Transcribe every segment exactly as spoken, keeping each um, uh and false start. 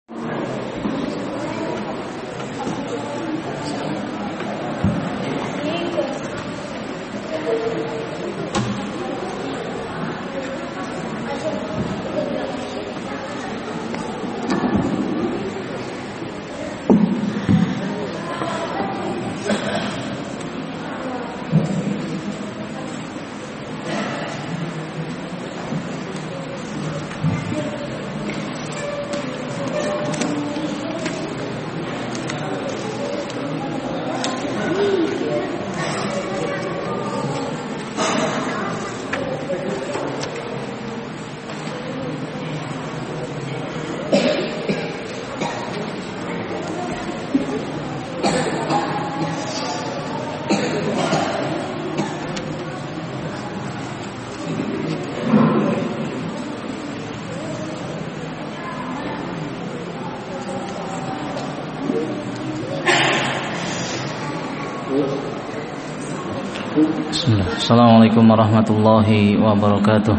Bismillah. Assalamualaikum warahmatullahi wabarakatuh.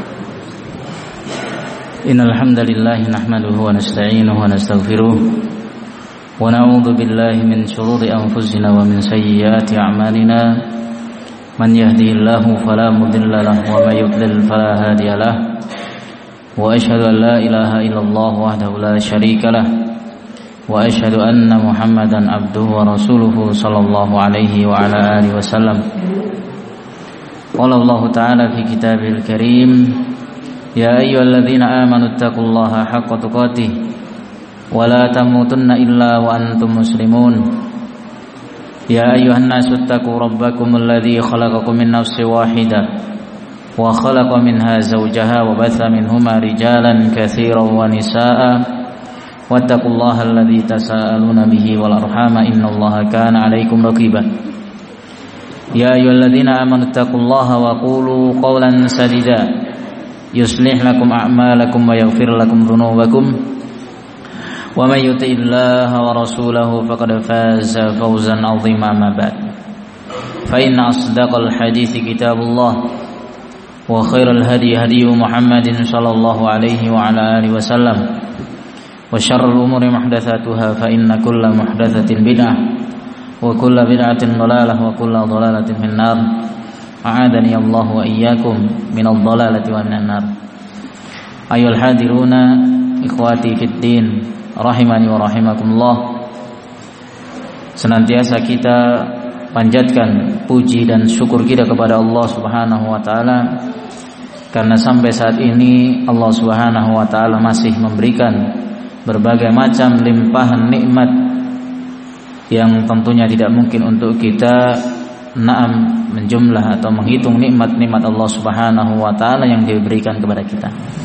Innal hamdalillah nahmaduhu wa nasta'inuhu wa nastaghfiruh wa na'udzu billahi min shururi anfusina wa min sayyiati a'malina. Man yahdihillahu fala mudilla lahu wa may yudlil fala hadiya lahu. Wa asyhadu an la ilaha illallah wahdahu la syarika lahu wa asyhadu anna Muhammadan abduhu wa rasuluhu sallallahu alaihi wa ala alihi wasallam. Qala Allah ta'ala fi kitabil karim, ya ayyuhalladzina amanu taqullaha haqqa tuqatih wa la tamutunna illa wa antum muslimun. Ya ayyuhan nasu taqu rabbakum alladzi khalaqakum min nafsin wahidah wa khalaqa minha zawjaha wa batha minhuma rijalan katsiran wa nisaa'a wattaqullaha alladzi tasaaluna bihi wal arhama innallaha kana 'alaikum raqiba. Ya ayyuhalladzina amanu taqullaha wa qulu qawlan sadida yuslih lakum a'malakum wa yaghfir lakum dhunubakum wa may yuti'illaha wa rasulahu faqad faza fawzan 'azima. Ma ba'd, fa inna asdaqal hadithi kitabullah wa khairal hadi hadi Muhammadin sallallahu alaihi wa ala alihi wasallam wa syarrul umuri muhdatsatuha fa inna kulla muhdatsatin bid'ah wa kullu bid'atin dhalalah wa kullu dhalalatin finnar. A'adani Allah wa iyyakum minadh dhalalati wa minan nar. Ayyuhal hadiruna ikhwati fid din rahimani wa rahimakumullah. Senantiasa kita panjatkan puji dan syukur kita kepada Allah Subhanahu wa taala karena sampai saat ini Allah Subhanahu wa taala masih memberikan berbagai macam limpahan nikmat yang tentunya tidak mungkin untuk kita naam menjumlah atau menghitung nikmat-nikmat Allah Subhanahu wa taala yang diberikan kepada kita.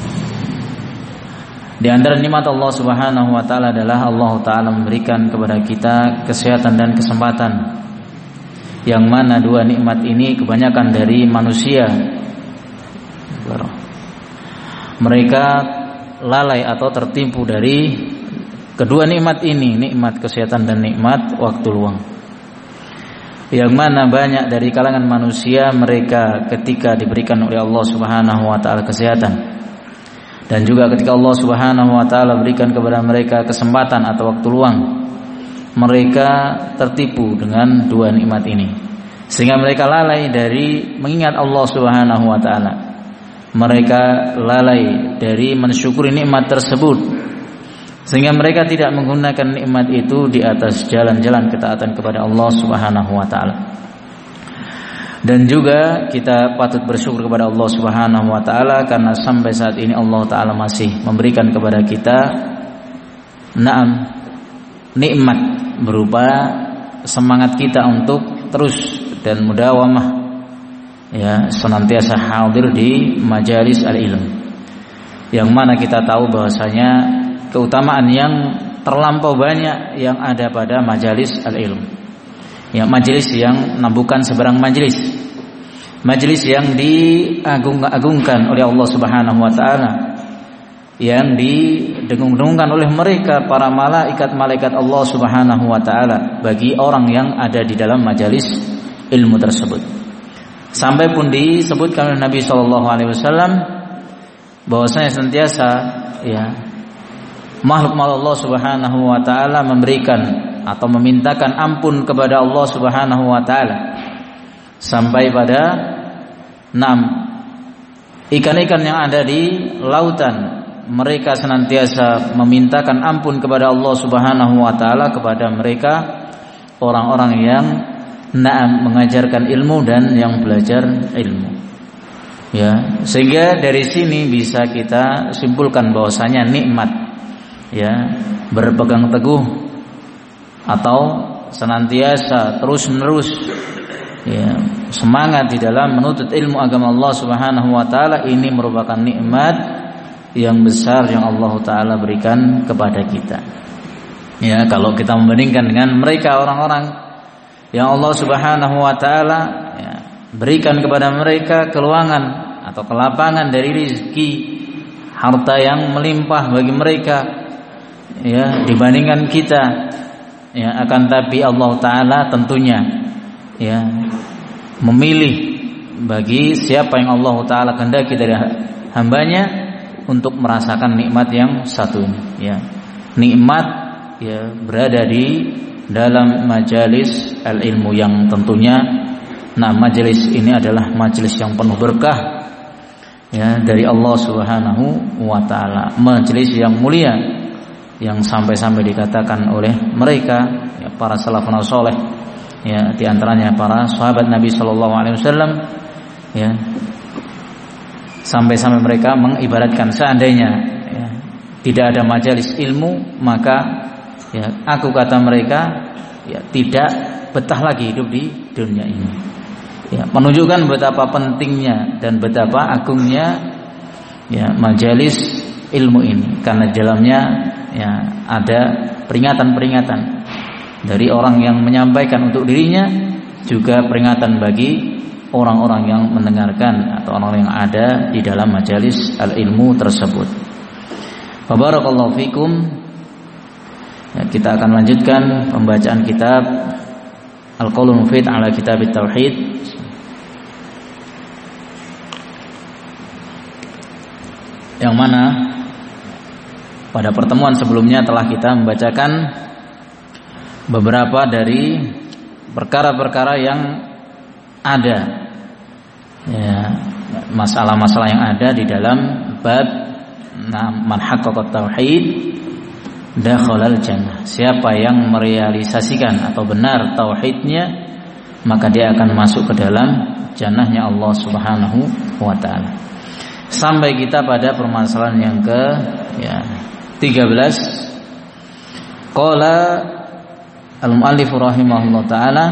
Di antara nikmat Allah Subhanahu wa taala adalah Allah taala memberikan kepada kita kesehatan dan kesempatan. Yang mana dua nikmat ini kebanyakan dari manusia mereka lalai atau tertipu dari kedua nikmat ini, nikmat kesehatan dan nikmat waktu luang. Yang mana banyak dari kalangan manusia mereka ketika diberikan oleh Allah Subhanahu wa taala kesehatan dan juga ketika Allah Subhanahu wa taala berikan kepada mereka kesempatan atau waktu luang, mereka tertipu dengan dua nikmat ini sehingga mereka lalai dari mengingat Allah Subhanahu wa taala. Mereka lalai dari mensyukuri nikmat tersebut sehingga mereka tidak menggunakan nikmat itu di atas jalan-jalan ketaatan kepada Allah Subhanahu wa taala. Dan juga kita patut bersyukur kepada Allah Subhanahu wa taala karena sampai saat ini Allah taala masih memberikan kepada kita na'am nikmat berupa semangat kita untuk terus dan mudawamah ya senantiasa hadir di majalis al-ilm. Yang mana kita tahu bahwasanya keutamaan yang terlampau banyak yang ada pada majalis al-ilm. Ya, majelis yang bukan sebarang majelis. Majelis yang diagung-agungkan oleh Allah Subhanahu wa taala. Yang didengung-dengungkan oleh mereka para malaikat-malaikat Allah Subhanahu wa taala bagi orang yang ada di dalam majalis ilmu tersebut. Sampai pun disebutkan oleh Nabi sallallahu alaihi wasallam bahwasanya senantiasa ya makhluk Allah Subhanahu wa taala memberikan atau memintakan ampun kepada Allah Subhanahu wa taala sampai pada enam ikan-ikan yang ada di lautan, mereka senantiasa memintakan ampun kepada Allah Subhanahu wa taala kepada mereka orang-orang yang na'am mengajarkan ilmu dan yang belajar ilmu. Ya, sehingga dari sini bisa kita simpulkan bahwasanya nikmat ya berpegang teguh atau senantiasa terus-menerus ya semangat di dalam menuntut ilmu agama Allah Subhanahu wa taala ini merupakan nikmat yang besar yang Allah taala berikan kepada kita. Ya, kalau kita membandingkan dengan mereka orang-orang yang Allah Subhanahu wa taala ya, berikan kepada mereka keluangan atau kelapangan dari rezeki, harta yang melimpah bagi mereka ya dibandingkan kita ya, akan tapi Allah taala tentunya ya memilih bagi siapa yang Allah taala kehendaki dari hambanya untuk merasakan nikmat yang satu ini ya. Nikmat ya berada di dalam majelis al-ilmu yang tentunya nah majelis ini adalah majelis yang penuh berkah ya dari Allah Subhanahu wa taala, majelis yang mulia yang sampai-sampai dikatakan oleh mereka ya, para salafun saleh ya di antaranya para sahabat Nabi sallallahu alaihi wasallam ya sampai-sampai mereka mengibaratkan seandainya ya, tidak ada majelis ilmu maka ya aku kata mereka ya tidak betah lagi hidup di dunia ini. Ya, menunjukkan betapa pentingnya dan betapa agungnya ya majelis ilmu ini karena di dalamnya ya ada peringatan-peringatan dari orang yang menyampaikan untuk dirinya juga peringatan bagi orang-orang yang mendengarkan atau orang yang ada di dalam majelis al-ilmu tersebut. Barakallahu fikum. Ya, kita akan lanjutkan pembacaan kitab Al-Qaulul Mufid ala Kitab Tauhid yang mana pada pertemuan sebelumnya telah kita membacakan beberapa dari perkara-perkara yang ada ya, masalah-masalah yang ada di dalam bab man haqqaqa tauhid dakhalal jannah. Siapa yang merealisasikan atau benar tauhidnya maka dia akan masuk ke dalam jannahnya Allah Subhanahu wa taala. Sampai kita pada permasalahan yang ke ya tiga belas. Qala al-muallif rahimahullah taala.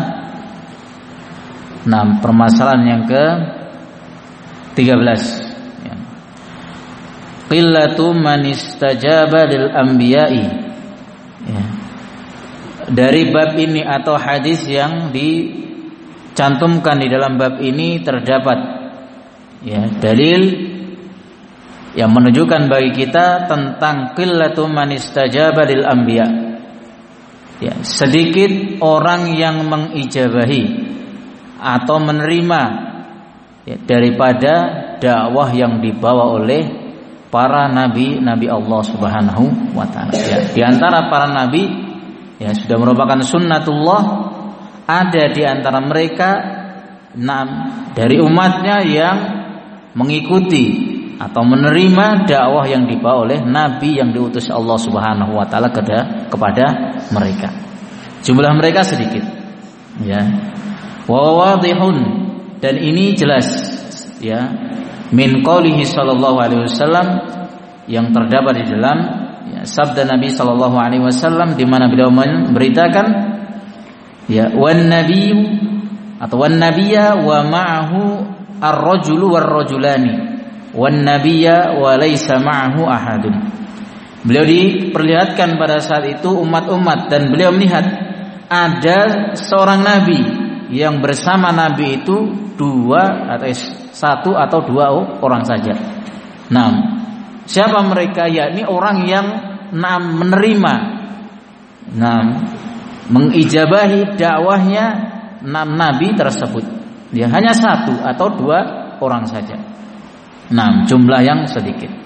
Nah, permasalahan yang ke tiga belas ya. Qillatu man istajaba lil anbiya'i ya. Dari bab ini atau hadis yang dicantumkan di dalam bab ini terdapat ya dalil yang menunjukkan bagi kita tentang qillatu man istajaba lil anbiya. Ya, sedikit orang yang mengijabahi atau menerima ya, daripada dakwah yang dibawa oleh para nabi-nabi Allah Subhanahu wa taala. Ya, di antara para nabi ya sudah merupakan sunnatullah, ada di antara mereka enam dari umatnya yang mengikuti atau menerima dakwah yang dibawa oleh nabi yang diutus Allah Subhanahu wa taala kepada mereka. Jumlah mereka sedikit. Ya. Wa wadihun, dan ini jelas ya min qaulihi sallallahu alaihi wasallam yang terdapat di dalam ya, sabda Nabi sallallahu alaihi wasallam di mana beliau memberitakan ya wan nabiyyu atau wan nabiyya wa ma'ahu ar-rajulu war-rajulani wan nabiyya wa laisa ma'ahu ahadun. Beliau diperlihatkan pada saat itu umat-umat dan beliau melihat ada seorang nabi yang bersama nabi itu dua atau satu atau dua orang saja. Nah, siapa mereka? Yakni orang yang nah, menerima nah, mengijabahi dakwahnya enam nabi tersebut. Dia hanya satu atau dua orang saja. Nah, jumlah yang sedikit.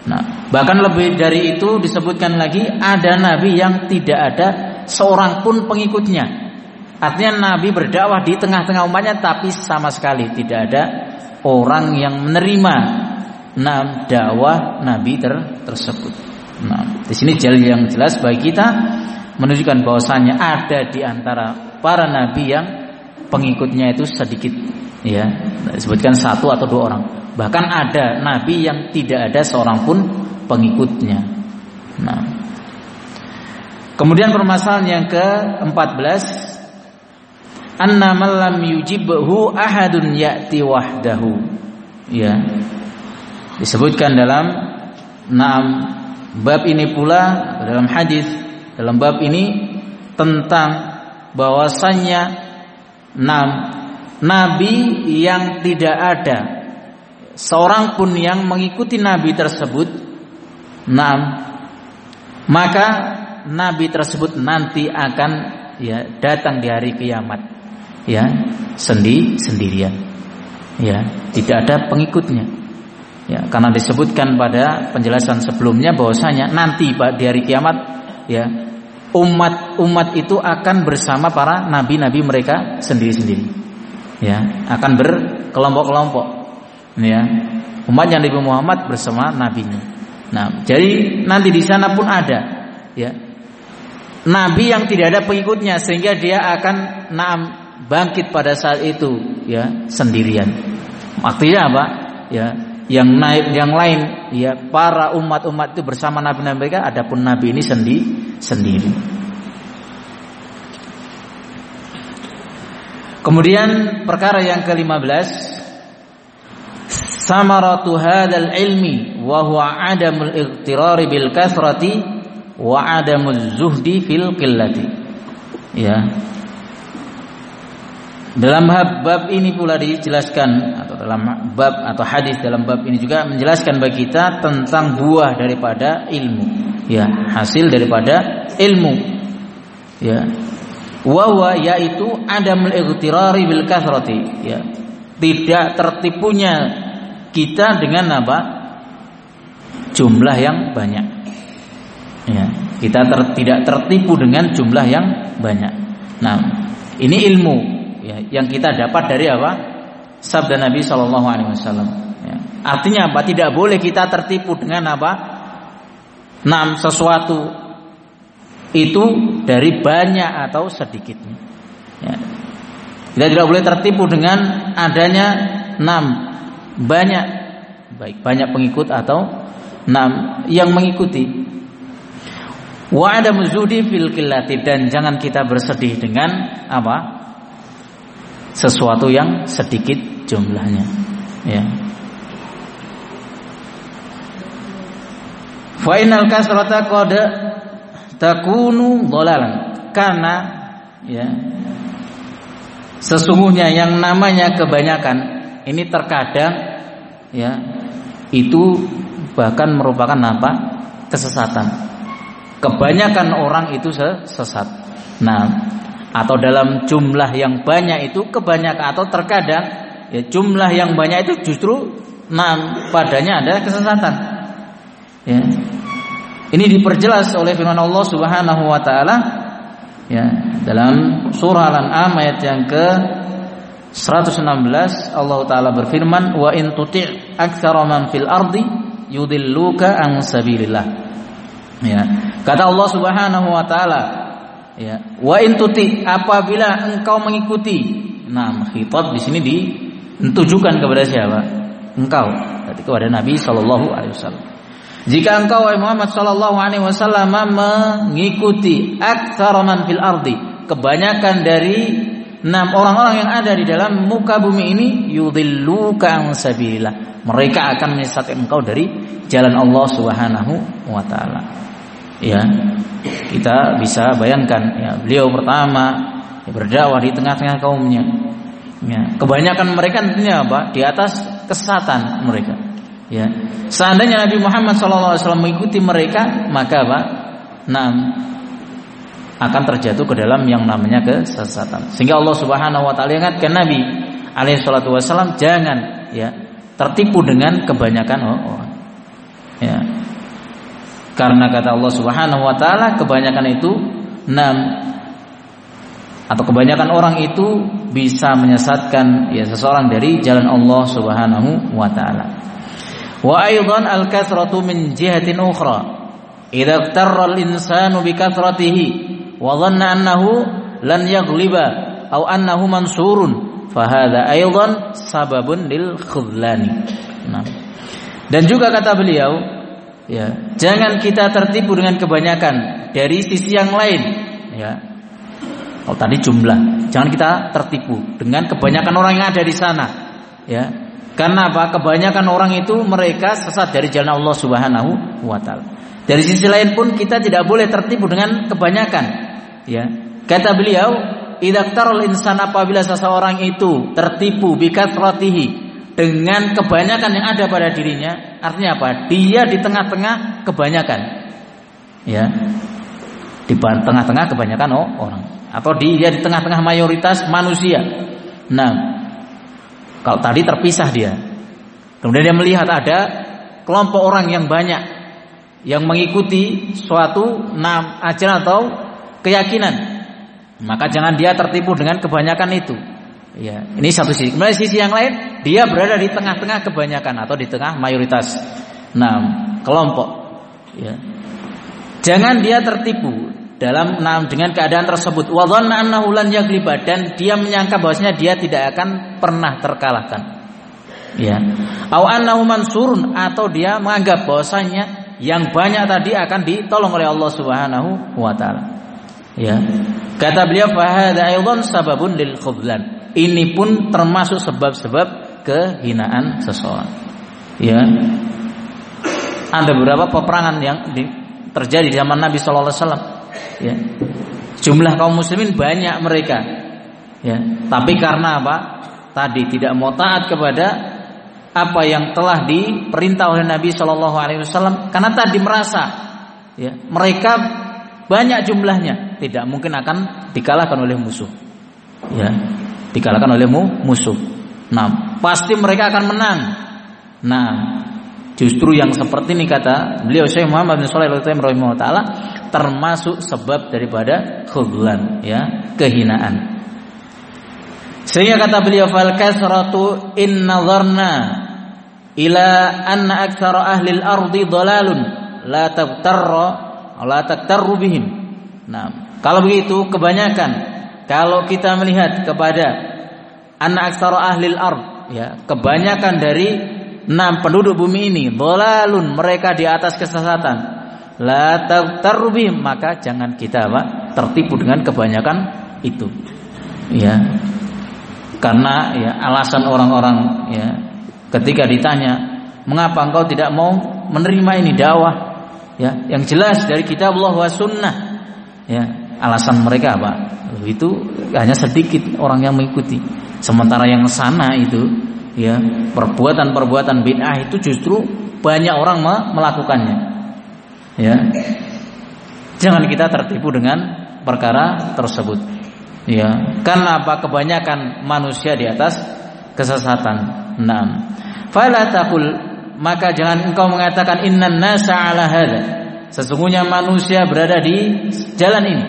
Nah, bahkan lebih dari itu disebutkan lagi ada nabi yang tidak ada seorang pun pengikutnya. Artinya nabi berdakwah di tengah-tengah umatnya tapi sama sekali tidak ada orang yang menerima nah, dakwah nabi ter tersebut. Nah, di sini yang jelas bagi kita menunjukkan bahwasanya ada di antara para nabi yang pengikutnya itu sedikit, ya, disebutkan satu atau dua orang. Bahkan ada nabi yang tidak ada seorang pun pengikutnya. Nah, kemudian permasalahan yang keempat belas, anna man lam yujibhu ahadun ya'ti wahdahu. Ya. Disebutkan dalam enam bab ini pula dalam hadis dalam bab ini tentang bahwasannya enam nabi yang tidak ada seorang pun yang mengikuti nabi tersebut, enam maka nabi tersebut nanti akan ya datang di hari kiamat, ya, sendi sendirian, ya, tidak ada pengikutnya, ya, karena disebutkan pada penjelasan sebelumnya bahwasanya nanti di hari kiamat, ya, umat-umat itu akan bersama para nabi-nabi mereka sendiri-sendiri, ya, akan berkelompok-kelompok. Ya, umatnya Nabi Muhammad bersama nabinya. Nah, jadi nanti di sana pun ada, ya, nabi yang tidak ada pengikutnya sehingga dia akan naam bangkit pada saat itu, ya, sendirian. Artinya apa? Ya, yang naik yang lain, ya, para umat-umat itu bersama nabi-nabi mereka, adapun nabi ini sendi sendiri. Kemudian perkara yang kelima belas, samaratu hadzal ilmi wa huwa adamul ightirari bil kathrati wa adamuz zuhdi fil qillati. Ya. Dalam bab ini pula dijelaskan, atau dalam bab atau hadis dalam bab ini juga menjelaskan bagi kita tentang buah daripada ilmu, ya, hasil daripada ilmu, ya, wa huwa yaitu adamul ightirari bil kathrati, ya, tidak tertipunya kita dengan apa? Jumlah yang banyak. Ya, kita ter, tidak tertipu dengan jumlah yang banyak. Nah, ini ilmu, ya, yang kita dapat dari apa? Sabda Nabi Shallallahu Alaihi Wasallam. Ya. Artinya apa? Tidak boleh kita tertipu dengan apa? Nam sesuatu itu dari banyak atau sedikitnya. Ya. Kita tidak boleh tertipu dengan adanya nam banyak, baik banyak pengikut atau enam yang mengikuti. Wa adamu zudi fil qillati, dan jangan kita bersedih dengan apa? Sesuatu yang sedikit jumlahnya, ya. Fa innal kasrata qad takunu dhalalan, karena, ya, sesungguhnya yang namanya kebanyakan ini terkadang, ya, itu bahkan merupakan apa? Kesesatan. Kebanyakan orang itu sesat. Nah, atau dalam jumlah yang banyak itu kebanyakan, atau terkadang, ya, jumlah yang banyak itu justru nah padanya ada kesesatan. Ya. Ini diperjelas oleh firman Allah Subhanahu wa taala, ya, dalam surah Al-An'am ayat yang ke seratus enam belas, Allah Ta'ala berfirman, wa in tuti' aktsara man fil ardi yudilluka an sabilillah. Ya, kata Allah Subhanahu wa taala, ya, wa in tuti', apabila engkau mengikuti. Nah, khitab di sini ditujukan kepada siapa? Engkau, berarti kepada Nabi sallallahu alaihi wasallam. Jika engkau wahai Muhammad sallallahu alaihi wasallam mengikuti aktsara man fil ardi, kebanyakan dari enam orang-orang yang ada di dalam muka bumi ini, yudilluka an sabilillah, mereka akan menyesatkan engkau dari jalan Allah Subhanahu wa taala. Ya, kita bisa bayangkan, ya, beliau pertama, ya, berdakwah di tengah-tengah kaumnya. Ya, kebanyakan mereka tentunya apa? Di atas kesesatan mereka. Ya, seandainya Nabi Muhammad shallallahu alaihi wasallam mengikuti mereka, maka apa? Nah, akan terjatuh ke dalam yang namanya kesesatan. Sehingga Allah Subhanahu wa taala ingatkan Nabi alaihi salatu wasallam jangan, ya, tertipu dengan kebanyakan orang. Ya. Karena kata Allah Subhanahu wa taala kebanyakan itu enam atau kebanyakan orang itu bisa menyesatkan ya seseorang dari jalan Allah Subhanahu wa taala. Wa aidan al-kathratu min jihatin ukhra. Idza tarra al-insanu bi kathratihi wa dhanna annahu lan yaghliba aw annahu mansurun fa hadza aidan sababun lil khudlani. Nah. Dan juga kata beliau, ya, jangan kita tertipu dengan kebanyakan dari sisi yang lain, ya. Kalau tadi jumlah, jangan kita tertipu dengan kebanyakan orang yang ada di sana, ya. Karena apa? Kebanyakan orang itu mereka sesat dari jalan Allah Subhanahu wa taala. Dari sisi lain pun kita tidak boleh tertipu dengan kebanyakan, ya. Kata beliau, idza taral insan apabila seseorang itu tertipu bi kathratihi dengan kebanyakan yang ada pada dirinya, artinya apa? Dia di tengah-tengah kebanyakan, ya. Di tengah-tengah kebanyakan orang, atau dia di tengah-tengah mayoritas manusia. Nah, kalau tadi terpisah dia, kemudian dia melihat ada kelompok orang yang banyak yang mengikuti suatu nam ajaran atau keyakinan, maka jangan dia tertipu dengan kebanyakan itu. Ya, ini satu sisi. Kemudian sisi yang lain, dia berada di tengah-tengah kebanyakan atau di tengah mayoritas. Nah, kelompok. Ya. Jangan dia tertipu dalam nah, dengan keadaan tersebut. Wa dhanna annahu lan yaghliba, dan dia menyangka bahwasanya dia tidak akan pernah terkalahkan. Ya. Au annahu mansurun, atau dia menganggap bahwasanya yang banyak tadi akan ditolong oleh Allah Subhanahu wa taala. Ya. Kata beliau, fa hadza aidan sababun lil khudlan. Ini pun termasuk sebab-sebab kehinaan seseorang. Ya. Ada beberapa peperangan yang di, terjadi di zaman Nabi sallallahu alaihi wasallam. Ya. Jumlah kaum muslimin banyak mereka. Ya. Tapi karena apa? Tadi tidak mau taat kepada apa yang telah diperintah oleh Nabi sallallahu alaihi wasallam, karena tadi merasa ya, mereka banyak jumlahnya, tidak mungkin akan dikalahkan oleh musuh. Ya. Dikalahkan oleh musuh. Nah, pasti mereka akan menang. Nah, justru yang seperti ini kata beliau Syekh Muhammad bin Shalih Al-Utsaimin rahimahullah taala termasuk sebab daripada khudlan, ya, kehinaan. Sehingga kata beliau, fal kasratu in nazarna ila anna aktsara ahli al-ardi dhalalun la tabtarra la taktarru bihim. Nah, kalau begitu kebanyakan, kalau kita melihat kepada anna aktsara ahli al-ard, ya, kebanyakan dari enam penduduk bumi ini dhalalun, mereka di atas kesesatan, la taktarru bihim, maka jangan kita apa? Tertipu dengan kebanyakan itu. Ya. Karena ya alasan orang-orang ya ketika ditanya, mengapa engkau tidak mau menerima ini dakwah, ya, yang jelas dari kitabullah wa sunnah, ya, alasan mereka apa? Itu hanya sedikit orang yang mengikuti, sementara yang sana itu ya perbuatan-perbuatan bid'ah itu justru banyak orang melakukannya. Ya, jangan kita tertipu dengan perkara tersebut. Ya, karena apa? Kebanyakan manusia di atas kesesatan. Naam. Fala taqul, maka jangan engkau mengatakan innan nasa ala hadza, sesungguhnya manusia berada di jalan ini.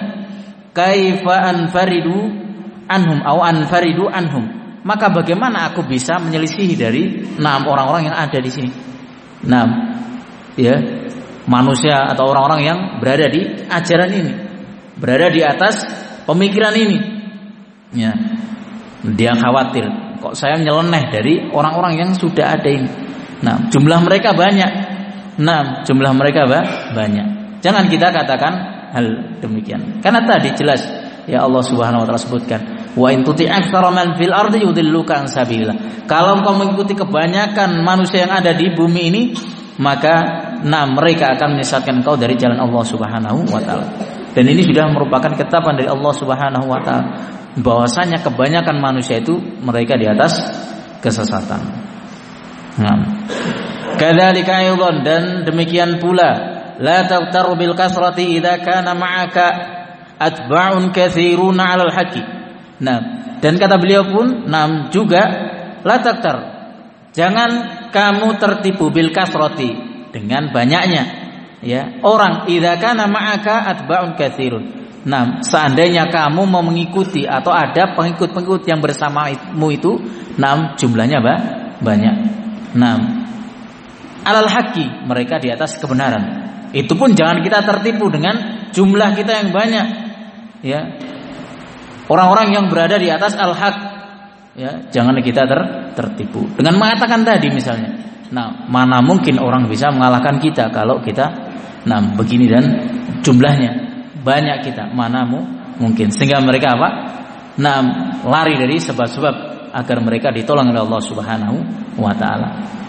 Kaifa anfaridu anhum aw anfaridu anhum, maka bagaimana aku bisa menyelisihi dari enam orang-orang yang ada di sini. Naam. Ya, manusia atau orang-orang yang berada di ajaran ini, berada di atas pemikiran ini, ya, dia khawatir kok saya nyeleneh dari orang-orang yang sudah ada ini. Nah, jumlah mereka banyak. Nah, jumlah mereka banyak. Jangan kita katakan hal demikian. Karena tadi jelas ya Allah Subhanahu wa taala sebutkan, wa in tuti aktsara man fil ardi yudilluka an sabilillah. Kalau engkau mengikuti kebanyakan manusia yang ada di bumi ini, maka nah mereka akan menyesatkan engkau dari jalan Allah Subhanahu wa taala. Dan ini sudah merupakan ketetapan dari Allah Subhanahu wa taala bahwasanya kebanyakan manusia itu mereka di atas kesesatan. Nah, kadzalika aidan, dan demikian pula la taqtaru bil kasrati idza kana ma'aka atba'un katsirun 'alal haqqi. Nah, dan kata beliau pun, nam juga la taqtar, jangan kamu tertipu bil kasrati dengan banyaknya ya orang. Idza kana ma'aka atba'un katsirun. Nah, seandainya kamu mau mengikuti atau ada pengikut-pengikut yang bersamamu itu, nah jumlahnya bah, banyak. Nah, alal haqqi, mereka di atas kebenaran. Itu pun jangan kita tertipu dengan jumlah kita yang banyak. Ya. Orang-orang yang berada di atas al-haq, ya, jangan kita ter, tertipu dengan mengatakan tadi misalnya. Nah, mana mungkin orang bisa mengalahkan kita kalau kita nah begini dan jumlahnya banyak kita, mana mungkin, sehingga mereka apa? Nah, lari dari sebab-sebab agar mereka ditolong oleh Allah Subhanahu wa taala.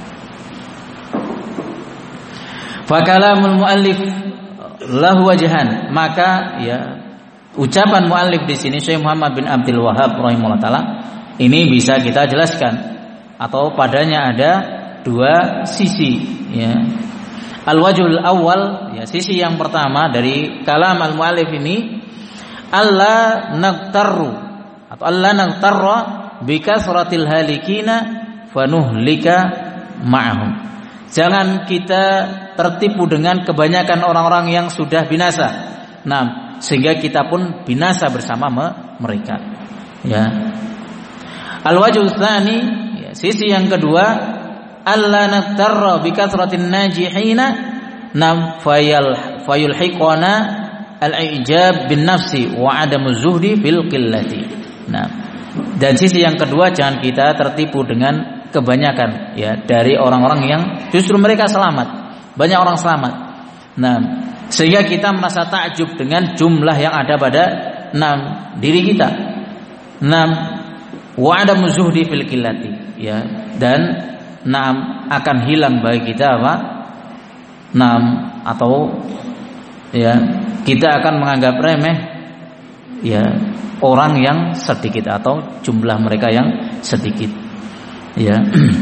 Fa kalamul muallif lahu wajhan, maka ya ucapan muallif di sini Syekh Muhammad bin Abdul Wahhab rahimahullah taala ini bisa kita jelaskan atau padanya ada dua sisi ya. Al-wajhul awal ya, sisi yang pertama dari kalam al-muallif ini, alla naqtarru atau alla naqtarra bi kasratil halikina fanuhlika ma'ahum. Jangan kita tertipu dengan kebanyakan orang-orang yang sudah binasa. Nah, sehingga kita pun binasa bersama mereka. Ya. Al-wajhul tsani, ya, sisi yang kedua, alla naqtarra bi kathratin najihina nam fayal fayulhiqana al-ijab bin nafsi wa adamu zuhdi fil qillati. Nah, dan sisi yang kedua, jangan kita tertipu dengan kebanyakan ya dari orang-orang yang justru mereka selamat. Banyak orang selamat. Nah, sehingga kita merasa takjub dengan jumlah yang ada pada enam diri kita. Enam wa adamu zuhdi fil qillati ya, dan Naam akan hilang bagi kita apa? Naam atau ya kita akan menganggap remeh ya orang yang sedikit atau jumlah mereka yang sedikit. Ya.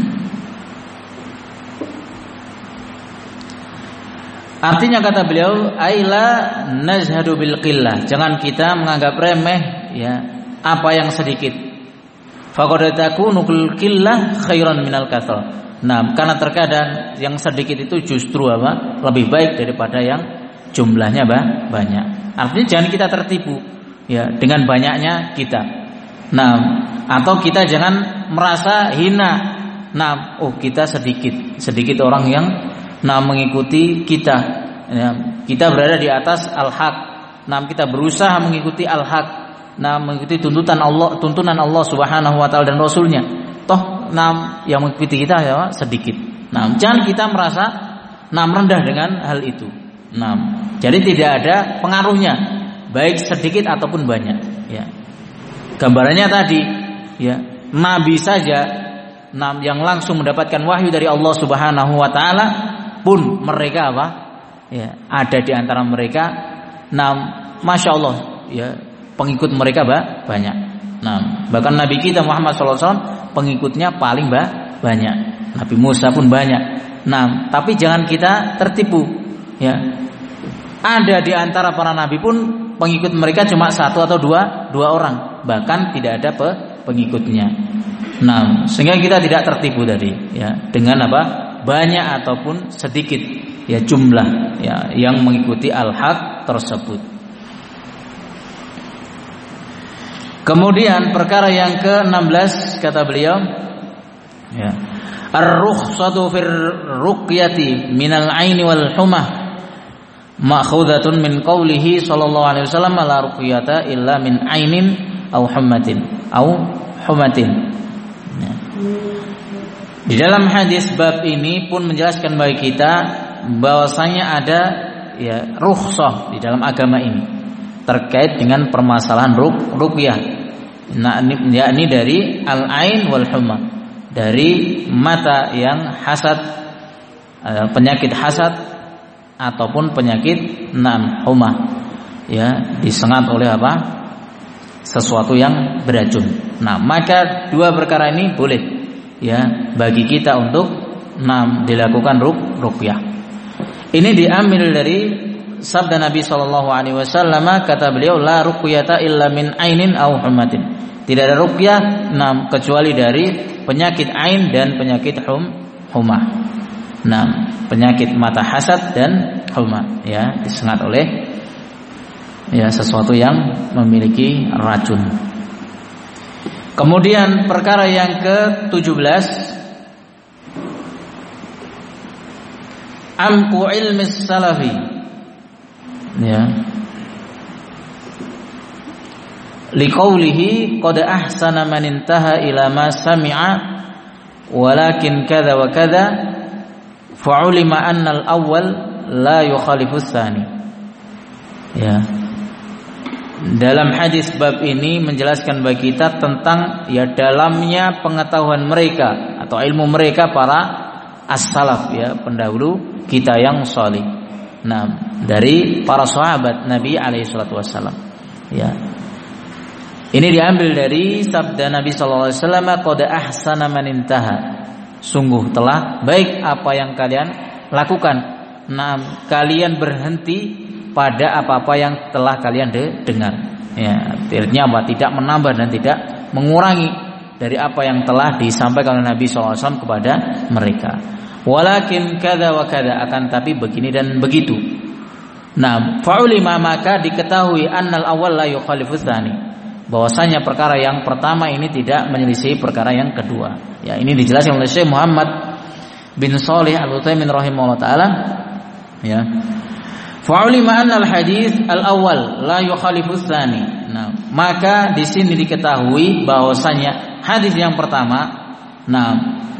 Artinya kata beliau, aila nazhadu bil qillah. Jangan kita menganggap remeh ya apa yang sedikit. Faqad takunu qillah khairan minal katsar. Nah, karena terkadang yang sedikit itu justru apa? Lebih baik daripada yang jumlahnya bah, banyak. Artinya jangan kita tertipu ya dengan banyaknya kita. Nah, atau kita jangan merasa hina. Nah, oh kita sedikit, sedikit orang yang nah mengikuti kita. Ya, kita berada di atas al-haq. Nah, kita berusaha mengikuti al-haq. Nah, mengikuti tuntutan Allah, tuntunan Allah Subhanahu wa taala dan Rasulnya. Toh, nah, yang mengikuti kita ya sedikit. Nah, jangan kita merasa nah rendah dengan hal itu. Nah, jadi tidak ada pengaruhnya baik sedikit ataupun banyak, ya. Gambarannya tadi, ya, nabi saja nah yang langsung mendapatkan wahyu dari Allah Subhanahu wa taala pun mereka apa? Ya, ada di antara mereka nah Masya Allah, ya, pengikut mereka bah, banyak. Nah, bahkan Nabi kita Muhammad shallallahu alaihi wasallam pengikutnya paling bah, banyak. Nabi Musa pun banyak. Nah, tapi jangan kita tertipu. Ya, ada di antara para nabi pun pengikut mereka cuma satu atau dua, dua orang, bahkan tidak ada pe, pengikutnya. Nah, sehingga kita tidak tertipu tadi. Ya, dengan apa? Banyak ataupun sedikit ya jumlah ya yang mengikuti al-haq tersebut. Kemudian perkara yang ke enam belas kata beliau ya, ar-rukhsatu fir ruqyati minal aini wal humah ma'khudatun min qawlihi sallallahu alaihi wasallam la ruqyata illa min ainin aw hummatin aw humatin. Ya. Di dalam hadis bab ini pun menjelaskan bagi kita bahwasanya ada ya rukhsah di dalam agama ini terkait dengan permasalahan ruqyah. Nah, yakni dari al-ain wal humma, dari mata yang hasad, penyakit hasad ataupun penyakit nam humma, ya, disengat oleh apa? Sesuatu yang beracun. Nah, maka dua perkara ini boleh ya bagi kita untuk nam dilakukan ruqyah. Ini diambil dari sabda Nabi sallallahu alaihi wasallam, kata beliau, la ruqyata illa min ainin aw hummatin. Tidak ada ruqyah nam kecuali dari penyakit ain dan penyakit hum humah. Nah, penyakit mata hasad dan huma, ya, disengat oleh ya sesuatu yang memiliki racun. Kemudian perkara yang ke tujuh belas, amku ilmi salafi, ya, liqaulihi qad ahsana man intaha ila ma sami'a walakin kadza wa kadza fa'ulima anna al-awwal la yukhalifu tsani. Ya. Dalam hadis bab ini menjelaskan bagi kita tentang ya dalamnya pengetahuan mereka atau ilmu mereka para as-salaf, ya, pendahulu kita yang salih. Nah, dari para sahabat Nabi alaihi salatu wasallam. Ya. Ini diambil dari sabda Nabi sallallahu alaihi wasallam, qad ahsana man intaha. Sungguh telah baik apa yang kalian lakukan. Nah, kalian berhenti pada apa-apa yang telah kalian de- dengar. Ya, artinya apa? Tidak menambah dan tidak mengurangi dari apa yang telah disampaikan oleh Nabi sallallahu alaihi wasallam kepada mereka. Walakin kada wa kada, akan tapi begini dan begitu. Nah, fa'ulima, maka diketahui annal awal la yukhalifu tsani, bahwasanya perkara yang pertama ini tidak menyelisih perkara yang kedua. Ya, ini dijelaskan oleh Syekh Muhammad bin Shalih Al-Utsaimin rahimahullah taala. Ya. Fa'ulima annal hadis al-awwal la yukhalifu tsani. Nah, maka di sini diketahui bahwasanya hadis yang pertama, nah,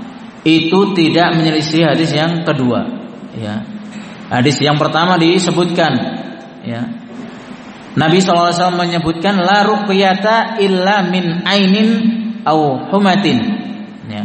itu tidak menyelisih hadis yang kedua. Ya. Hadis yang pertama disebutkan, ya, Nabi sallallahu alaihi wasallam menyebutkan la ruqyata illa min ainin au humatin. Ya.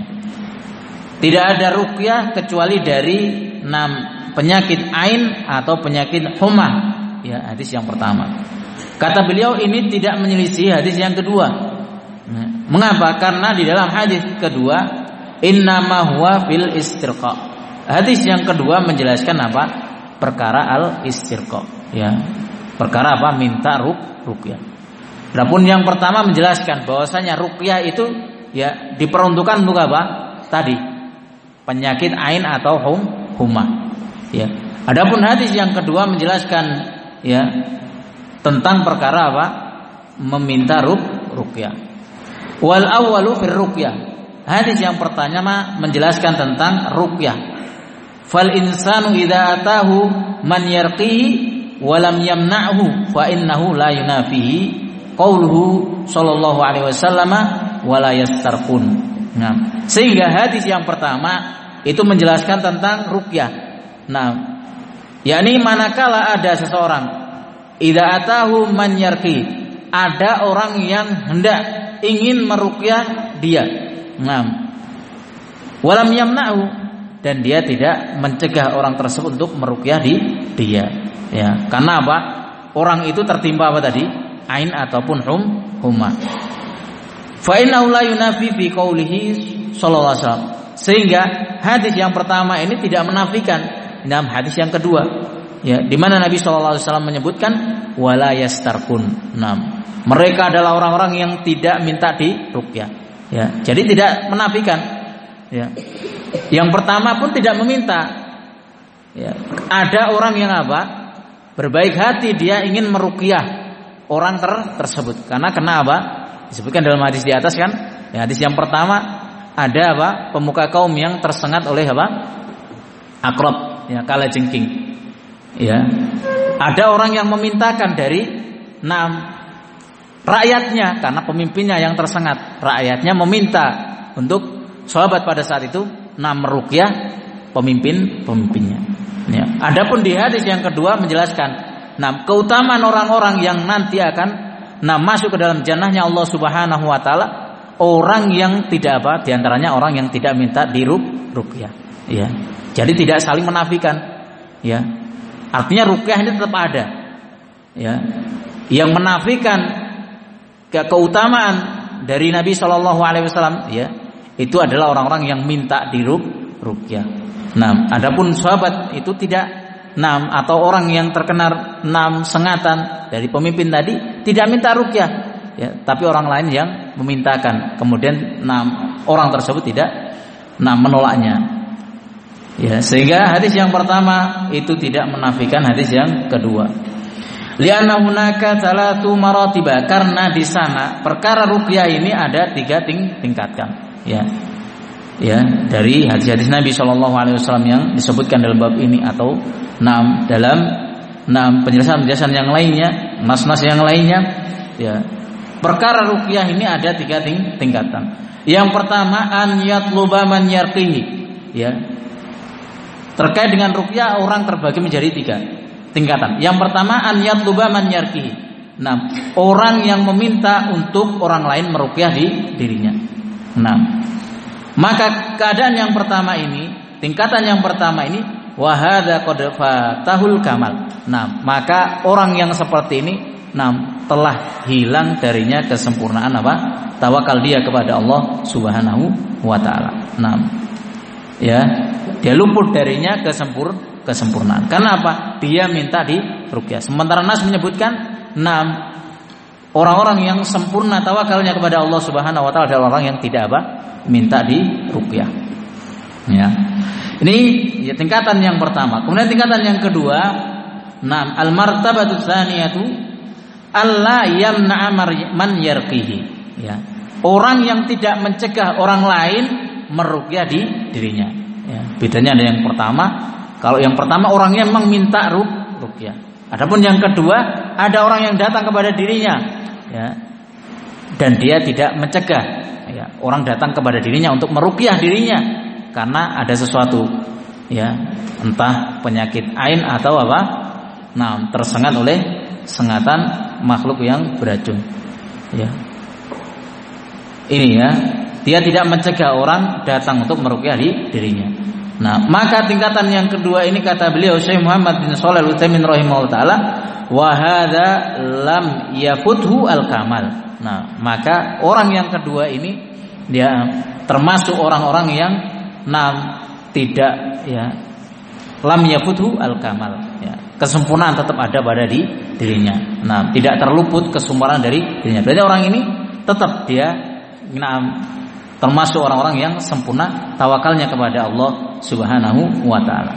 Tidak ada ruqyah kecuali dari enam penyakit ain atau penyakit humah. Ya, hadis yang pertama. Kata beliau ini tidak menyelisih hadis yang kedua. Nah, mengapa? Karena di dalam hadis kedua, innama huwa fil istirqa. Hadis yang kedua menjelaskan apa? Perkara al-istirqa. Ya. Perkara apa? Minta ruk ruqyah. Adapun yang pertama menjelaskan bahwasanya ruqyah itu ya diperuntukkan untuk apa? Tadi penyakit ain atau hum humah. Ya. Adapun hadis yang kedua menjelaskan ya tentang perkara apa? Meminta ruk ruqyah. Wal awwalu fir ruqyah. Hadis yang pertama menjelaskan tentang ruqyah. Fal insanu idza atahu man yarqihi walam yamna'hu fa innahu la yunafihi qauluhu sallallahu alaihi wasallam wala yastarqun. Nah, sehingga hadis yang pertama itu menjelaskan tentang ruqyah. Nah, yakni manakala ada seseorang idza atahu man yarqi, ada orang yang hendak ingin meruqyah dia. Nah, walam yamna'hu, dan dia tidak mencegah orang tersebut untuk meruqyah di dia. Ya, karena apa? Orang itu tertimpa apa tadi? Ain ataupun hum huma. Fa innahu la yunafi fi qaulihi sallallahu alaihi wasallam. Sehingga hadis yang pertama ini tidak menafikan dalam hadis yang kedua. Ya, di mana Nabi sallallahu alaihi wasallam menyebutkan wala yastarqun. Nah, mereka adalah orang-orang yang tidak minta diruqyah. Ya, jadi tidak menafikan. Ya. Yang pertama pun tidak meminta. Ya, ada orang yang apa? Berbaik hati, dia ingin meruqyah orang ter tersebut. Karena kenapa? Disebutkan dalam hadis di atas kan? Ya, hadis yang pertama ada apa? Pemuka kaum yang tersengat oleh apa? Akrab, ya, kalajengking. Ya. Ada orang yang memintakan dari enam rakyatnya, karena pemimpinnya yang tersengat. Rakyatnya meminta untuk sahabat pada saat itu enam meruqyah pemimpin-pemimpinnya. Ya. Adapun di hadis yang kedua menjelaskan, nah, keutamaan orang-orang yang nanti akan nah masuk ke dalam jannahnya Allah Subhanahu wa taala, orang yang tidak apa? Di antaranya orang yang tidak minta diruqyah. Ya. Jadi tidak saling menafikan. Ya. Artinya ruqyah ini tetap ada. Ya. Yang menafikan ke keutamaan dari Nabi sallallahu alaihi wasallam, ya, itu adalah orang-orang yang minta diruqyah. Nah, adapun sahabat itu tidak enam atau orang yang terkena enam sengatan dari pemimpin tadi tidak minta ruqyah, ya, tapi orang lain yang memintakan. Kemudian enam orang tersebut tidak enam menolaknya. Ya, sehingga hadis yang pertama itu tidak menafikan hadis yang kedua. Li'anna hunaka salatu maratiba, karena di sana perkara ruqyah ini ada tiga ting tingkatan. Ya. Ya, dari hadis-hadis Nabi shallallahu alaihi wasallam yang disebutkan dalam bab ini atau enam dalam enam penjelasan-penjelasan yang lainnya, nas-nas yang lainnya, ya. Perkara ruqyah ini ada tiga ting tingkatan. Yang pertama an yatluba man yarqihi, ya. Terkait dengan ruqyah orang terbagi menjadi tiga tingkatan. Yang pertama an yatluba man yarqihi. Nah, orang yang meminta untuk orang lain meruqyah di dirinya. Nah, maka keadaan yang pertama ini, tingkatan yang pertama ini, wa hadza qad fatahul kamal. Nah, maka orang yang seperti ini, nah, telah hilang darinya kesempurnaan apa? Tawakal dia kepada Allah Subhanahu wa taala. Nah, ya, dia luput darinya kesempur kesempurnaan. Karena apa? Dia minta di ruqyah. Sementara nas menyebutkan, nah, orang-orang yang sempurna tawakalnya kepada Allah Subhanahu wa taala adalah orang yang tidak apa? Minta di ruqyah. Ya. Ini ya, tingkatan yang pertama. Kemudian tingkatan yang kedua, nam al martabatu tsaniyatu alla yamna'a man yarqihi. Ya. Orang yang tidak mencegah orang lain meruqyah di dirinya. Ya. Bedanya ada yang pertama, kalau yang pertama orangnya memang minta ruqyah. Adapun yang kedua, ada orang yang datang kepada dirinya, ya, dan dia tidak mencegah. Ya, orang datang kepada dirinya untuk meruqyah dirinya karena ada sesuatu, ya, entah penyakit ain atau apa, nah, tersengat oleh sengatan makhluk yang beracun. Ya, ini ya, dia tidak mencegah orang datang untuk meruqyah di dirinya. Nah, maka tingkatan yang kedua ini kata beliau Syekh Muhammad bin Shalih Al-Utsaimin rahimahullah taala, wa hadza lam yafuthu al-kamal. Nah, maka orang yang kedua ini dia termasuk orang-orang yang nam tidak, ya, lam yafuthu al-kamal, ya, kesempurnaan tetap ada pada di dirinya. Nah, tidak terluput kesempurnaan dari dirinya. Berarti orang ini tetap dia nam termasuk orang-orang yang sempurna tawakalnya kepada Allah Subhanahu wa taala.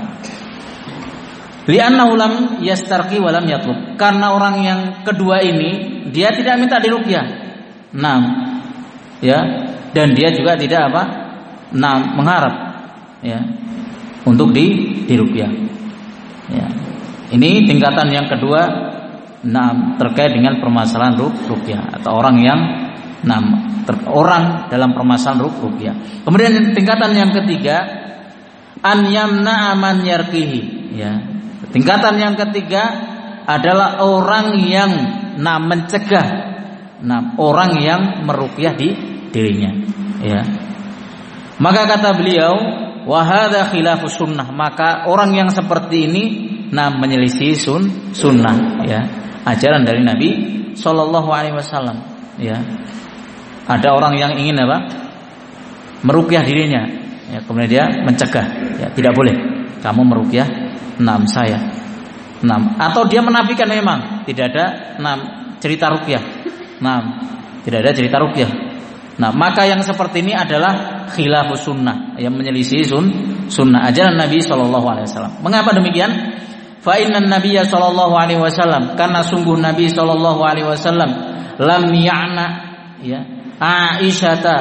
Li'annahu lam yastarqi wa lam yatlub. Karena orang yang kedua ini dia tidak minta diruqyah. Nah, ya, dan dia juga tidak apa? Nah, mengharap, ya, untuk di diruqyah. Ya. Ini tingkatan yang kedua, nah, terkait dengan permasalahan ruqyah atau orang yang nah, ter- orang dalam permasalahan ruqyah. Kemudian tingkatan yang ketiga, an yamna man yarqihi, ya. Tingkatan yang ketiga adalah orang yang nah mencegah nah orang yang meruqyah di dirinya, ya. Maka kata beliau, wa hadza khilafus sunnah, maka orang yang seperti ini nah menyelisih sun sunnah, ya, ajaran dari Nabi sallallahu alaihi wasallam, ya. Ada orang yang ingin apa? Meruqyah dirinya, ya, kemudian dia mencegah, ya, tidak boleh kamu meruqyah enam saya. Enam, atau dia menafikan memang tidak ada enam cerita ruqyah. Enam, tidak ada cerita ruqyah. Nah, maka yang seperti ini adalah khilafus sunnah, yang menyelisih sun sunnah ajaran Nabi sallallahu alaihi wasallam. Mengapa demikian? Fa inna Nabiyya sallallahu alaihi wasallam, karena sungguh Nabi sallallahu alaihi wasallam lam ya'na, ya, Aisyata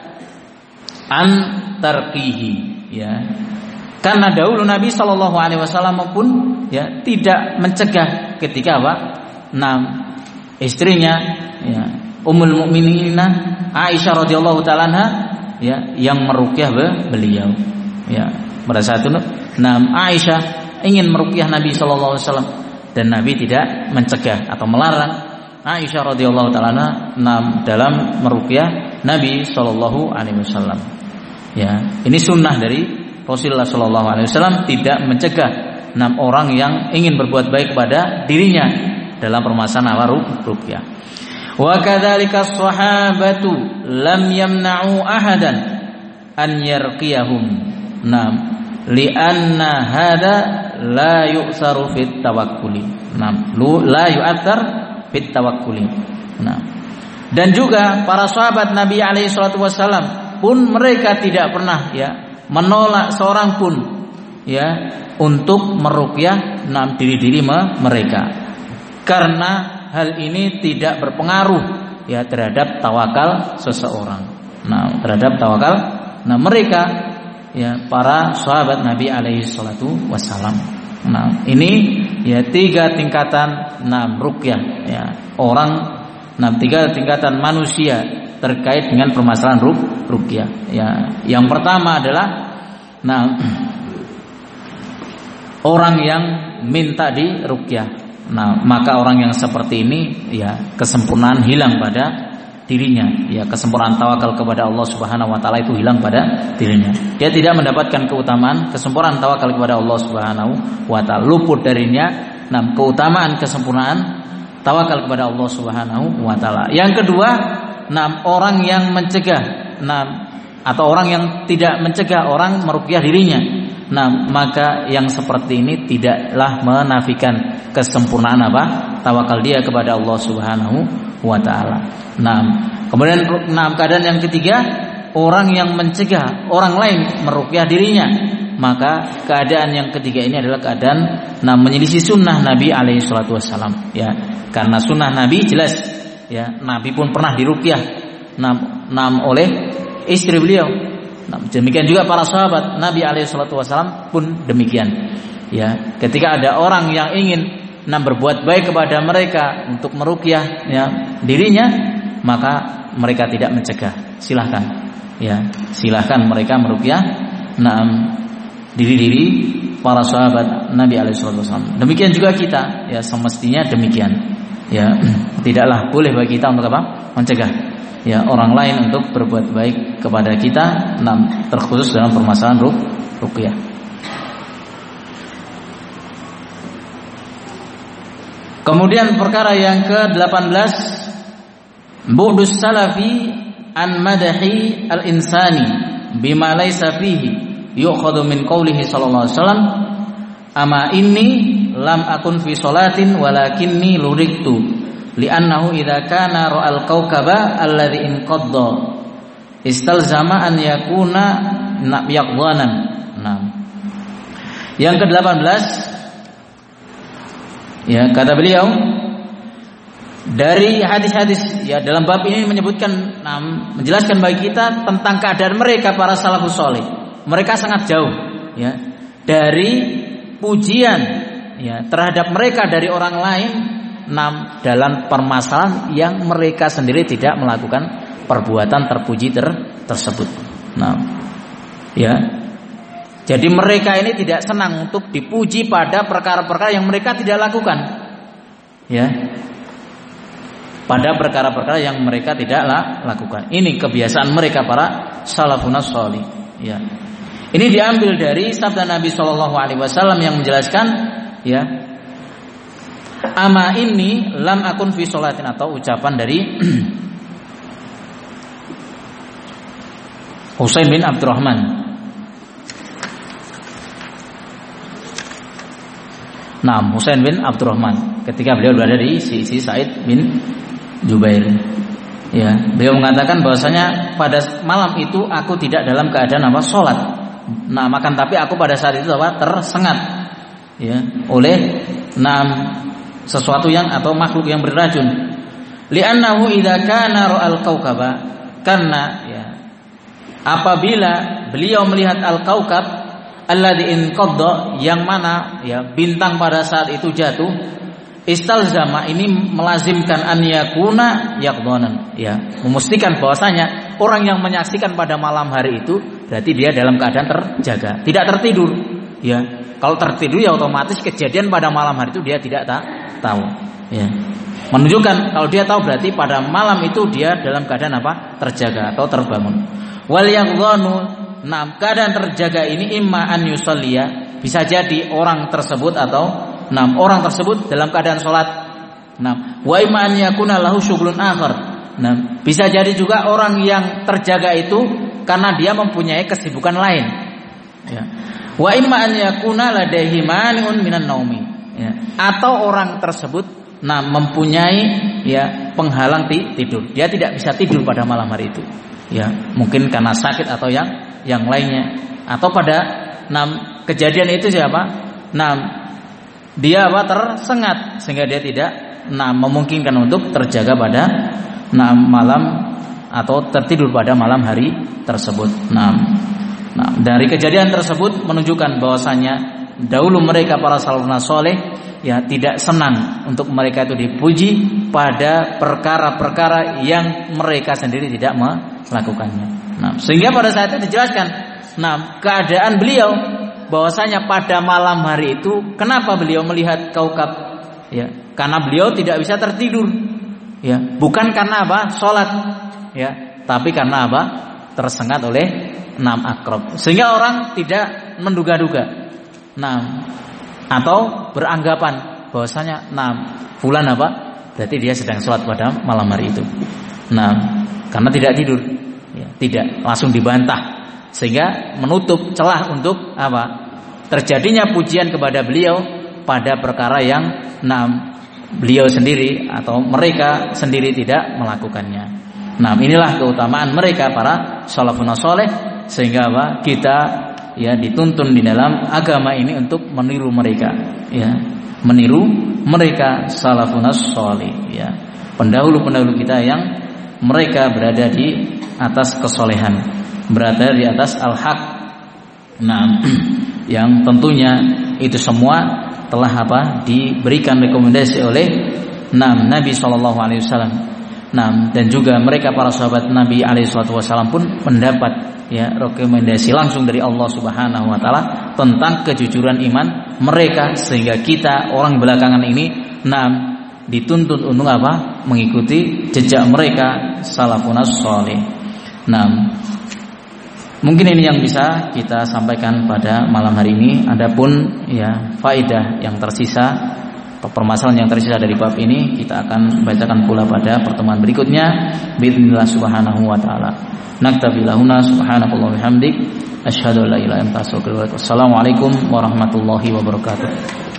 an tarqihi, ya. Karena dahulu Nabi Shallallahu Alaihi Wasallam pun, ya, tidak mencegah ketika apa? Nah, istrinya, ya, Ummul Mukminin Aisyah radhiyallahu taala anha, ya, yang meruqyah beliau, ya. Pada saat itu, nah, Aisyah ingin meruqyah Nabi Shallallahu Alaihi Wasallam dan Nabi tidak mencegah atau melarang Aisyah radhiyallahu taala anha nah, dalam meruqyah Nabi Shallallahu Alaihi Wasallam. Ya, ini sunnah dari Rasulullah Shallallahu Alaihi Wasallam, tidak mencegah enam orang yang ingin berbuat baik kepada dirinya dalam permasalahan ruqyah. Wa kadzalika as-sahabatu lam yamna'u ahadan an yarqiyahum. Naam, li'anna hada la yu'saru fit tawakkuli. Naam, la yu'athar fit tawakkuli. Naam. Dan juga para sahabat Nabi alaihi salatu wasallam pun mereka tidak pernah, ya, menolak seorang pun ya untuk meruqyah enam diri-diri mereka, karena hal ini tidak berpengaruh ya terhadap tawakal seseorang. Nah, terhadap tawakal nah mereka ya para sahabat Nabi alaihi salatu wassalam. Nah, ini ya tiga tingkatan enam ruqyah ya orang enam tiga tingkatan manusia terkait dengan permasalahan ruqyah. Ya, yang pertama adalah nah orang yang minta di ruqyah. Nah, maka orang yang seperti ini ya kesempurnaan hilang pada dirinya. Ya, kesempurnaan tawakal kepada Allah Subhanahu wa taala itu hilang pada dirinya. Dia tidak mendapatkan keutamaan kesempurnaan tawakal kepada Allah Subhanahu wa taala. Luput darinya nah keutamaan kesempurnaan tawakal kepada Allah Subhanahu wa taala. Yang kedua, nah orang yang mencegah nah atau orang yang tidak mencegah orang meruqyah dirinya. Nah, maka yang seperti ini tidaklah menafikan kesempurnaan apa? Tawakal dia kepada Allah Subhanahu wa taala. Nah, kemudian nah keadaan yang ketiga, orang yang mencegah orang lain meruqyah dirinya. Maka keadaan yang ketiga ini adalah keadaan nah menyelisih sunnah Nabi alaihi salatu wassalam. Ya, karena sunnah Nabi jelas ya, Nabi pun pernah diruqyah nah, nah oleh istri beliau. Nah, demikian juga para sahabat Nabi alaihi salatu wasallam pun demikian. Ya, ketika ada orang yang ingin nah berbuat baik kepada mereka untuk meruqyah ya dirinya, maka mereka tidak mencegah. Silahkan. Ya, silahkan mereka meruqyah nah diri-diri para sahabat Nabi alaihi salatu wasallam. Demikian juga kita, ya semestinya demikian. Ya, tidaklah boleh bagi kita untuk apa? Mencegah ya orang lain untuk berbuat baik kepada kita, nah, terkhusus dalam permasalahan ruqyah. Kemudian perkara yang ke delapan belas, bu'dus salafi an madahi al-insani bima laysa fihi yu'khadhu min qawlihi sallallahu alaihi wasallam ama inni lam akun fi sholatin walakinni luriktu li'annahu idza kana ra'al kaukaba alladhi inqadda istalzama an yakuna yaqdanan. Nah, yang ke delapan belas ya kata beliau dari hadis-hadis ya dalam bab ini menyebutkan nah, menjelaskan bagi kita tentang keadaan mereka para salafus saleh. Mereka sangat jauh ya dari pujian ya terhadap mereka dari orang lain Nam, dalam permasalahan yang mereka sendiri tidak melakukan perbuatan terpuji ter, tersebut. Nah, ya. Jadi mereka ini tidak senang untuk dipuji pada perkara-perkara yang mereka tidak lakukan. Ya. Pada perkara-perkara yang mereka tidak lakukan. Ini kebiasaan mereka para salafun shalih. Ya. Ini diambil dari sabda Nabi shallallahu alaihi wasallam yang menjelaskan ya ama ini lam akun fi sholatin, atau ucapan dari Husain bin Abdurrahman. Nah, Husain bin Abdurrahman ketika beliau berada di sisi Sa'id bin Jubair. Ya, beliau mengatakan bahwasanya pada malam itu aku tidak dalam keadaan apa sholat. Nah, makan tapi aku pada saat itu apa tersengat ya oleh enam sesuatu yang atau makhluk yang beracun. Li'annahu idza kana ra'al kaukaba, karena ya apabila beliau melihat al-kaukab alladzi inqadda, yang mana ya bintang pada saat itu jatuh, istalzama, ini melazimkan an yakuna yaqdanan, ya memastikan bahwasanya orang yang menyaksikan pada malam hari itu berarti dia dalam keadaan terjaga, tidak tertidur. Ya, kalau tertidur ya otomatis kejadian pada malam hari itu dia tidak tak tahu. Ya, menunjukkan kalau dia tahu berarti pada malam itu dia dalam keadaan apa? Terjaga atau terbangun. Wal yaqdhanu, nah keadaan terjaga ini imma an yusalliya, bisa jadi orang tersebut atau enam orang tersebut dalam keadaan sholat. Nah, wa imma an yakuna lahu syughlun akhar. Nah, bisa jadi juga orang yang terjaga itu karena dia mempunyai kesibukan lain. Ya. Wa imma an yakuna ladaihi mani'un minan naumi. Ya. Atau orang tersebut nah mempunyai ya penghalang tidur. Dia tidak bisa tidur pada malam hari itu. Ya, mungkin karena sakit atau yang yang lainnya. Atau pada enam kejadian itu siapa? Nah, dia apa tersengat sehingga dia tidak nah memungkinkan untuk terjaga pada nah malam atau tertidur pada malam hari tersebut. Nah, nah dari kejadian tersebut menunjukkan bahwasanya dahulu mereka para salafun saleh ya tidak senang untuk mereka itu dipuji pada perkara-perkara yang mereka sendiri tidak melakukannya. Nah, sehingga pada saat itu dijelaskan, nah keadaan beliau bahwasanya pada malam hari itu kenapa beliau melihat kaukab? Ya, karena beliau tidak bisa tertidur. Ya, bukan karena apa? Salat. Ya, tapi karena apa? Tersengat oleh enam akrab. Sehingga orang tidak menduga-duga. Nah, atau beranggapan bahwasanya enam fulan apa? Berarti dia sedang salat pada malam hari itu. Nah, karena tidak tidur. Ya, tidak langsung dibantah. Sehingga menutup celah untuk apa? Terjadinya pujian kepada beliau pada perkara yang nah, beliau sendiri atau mereka sendiri tidak melakukannya. Nah, inilah keutamaan mereka para salafun saleh sehingga apa? Kita ya dituntun di dalam agama ini untuk meniru mereka, ya, meniru mereka salafun saleh, ya, pendahulu-pendahulu kita yang mereka berada di atas kesolehan, berada di atas al-haq. Nah, yang tentunya itu semua telah apa diberikan rekomendasi oleh Nam Nabi Shallallahu Alaihi Wasallam. Nam dan juga mereka para sahabat Nabi Alaihi Wasallam pun mendapat ya rekomendasi langsung dari Allah Subhanahu Wa Taala tentang kejujuran iman mereka sehingga kita orang belakangan ini nam dituntut untuk apa mengikuti jejak mereka salafunas sholih. Nam mungkin ini yang bisa kita sampaikan pada malam hari ini. Adapun ya faedah yang tersisa, permasalahan yang tersisa dari bab ini kita akan bacakan pula pada pertemuan berikutnya. Bismillah subhanahu wa taala. Naktabi lahuna subhanallahi wa bihamdik asyhadu an la ilaha illa anta astaghfiruka wa atubu ilaik. Wassalamualaikum warahmatullahi wabarakatuh.